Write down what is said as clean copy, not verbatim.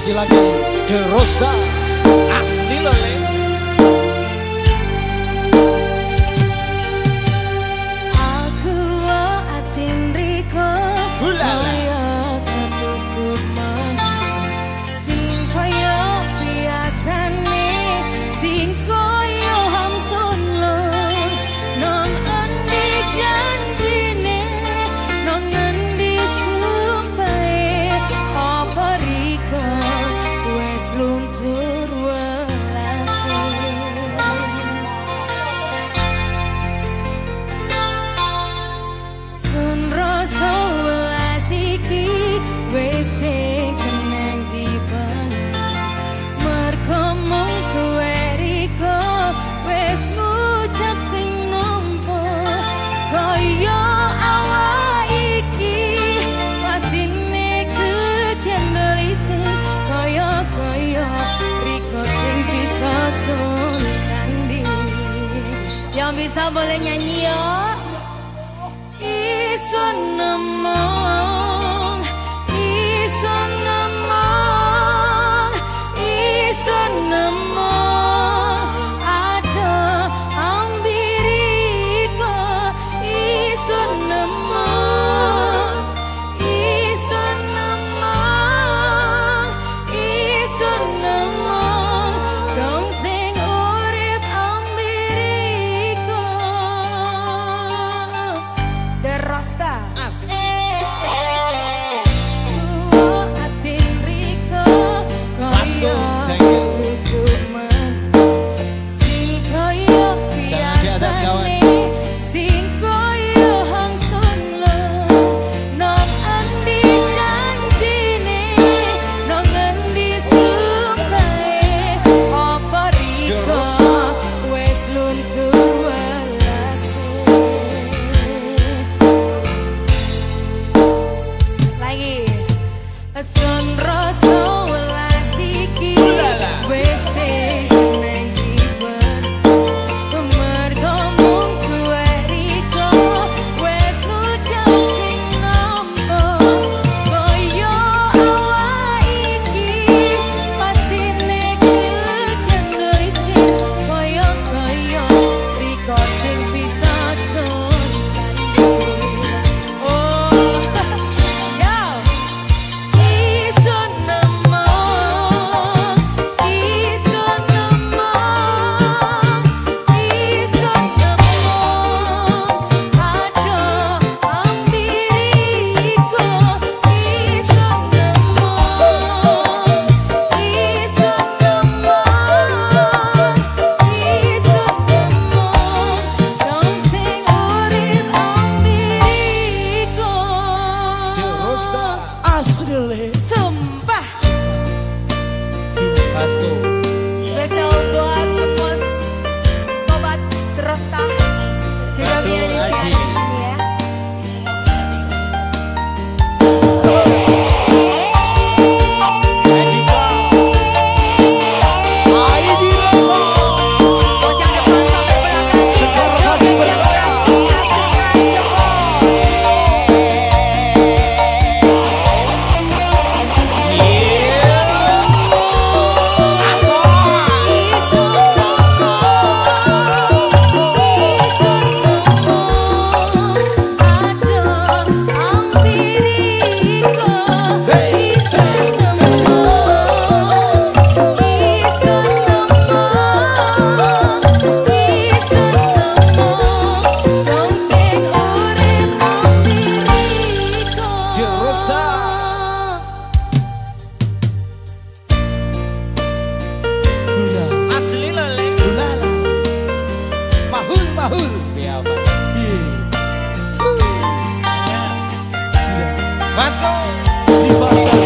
Masih lagi The Rosta asli lele. Aku atin riko kaya ketutup mangan sing kaya biasane sing kaya hamsun lor nang endi janjine nang endi sumpahe apa riko wes luntur welase sun rasa welas iki wes keneng diban mergo mung tuwe riko wes ngucap sing nampa kaya awak iki pastine kekendel isin kaya riko sing bisa sun sandi yang bisa boleh nyanyi yo isun nemong isun nemong isun nemong ada ambiriko isun nemong isun nemong isun nemong dong sing urip ambiriko The Rosta atin riko kaya hukuman sing kaya biasane sing kaya hangsun lor nang endi janjine nang endi sumpahe apa riko wes luntur welase lagi sun rasa welas iki wes keneng diban mergo mung tuwe riko wes ngucap sing nampa kaya awak iki pastine kekendel isin kaya riko sing bisa sun sandi oh yo isun nemong isun nemong isun nemong ada ambiriko isun nemong isun nemong isun nemong dong sing urip ambiriko The Rosta asli lele. sumpah Vasco. spesial buat semua sobat Rosta juga Betul, biar Aji. di sini ya. Pojok depan sampai belakang joget yang asik aja bos. The Rosta asli lele. Ulala, mahul. Biar Sudah. Vasco. Dibaca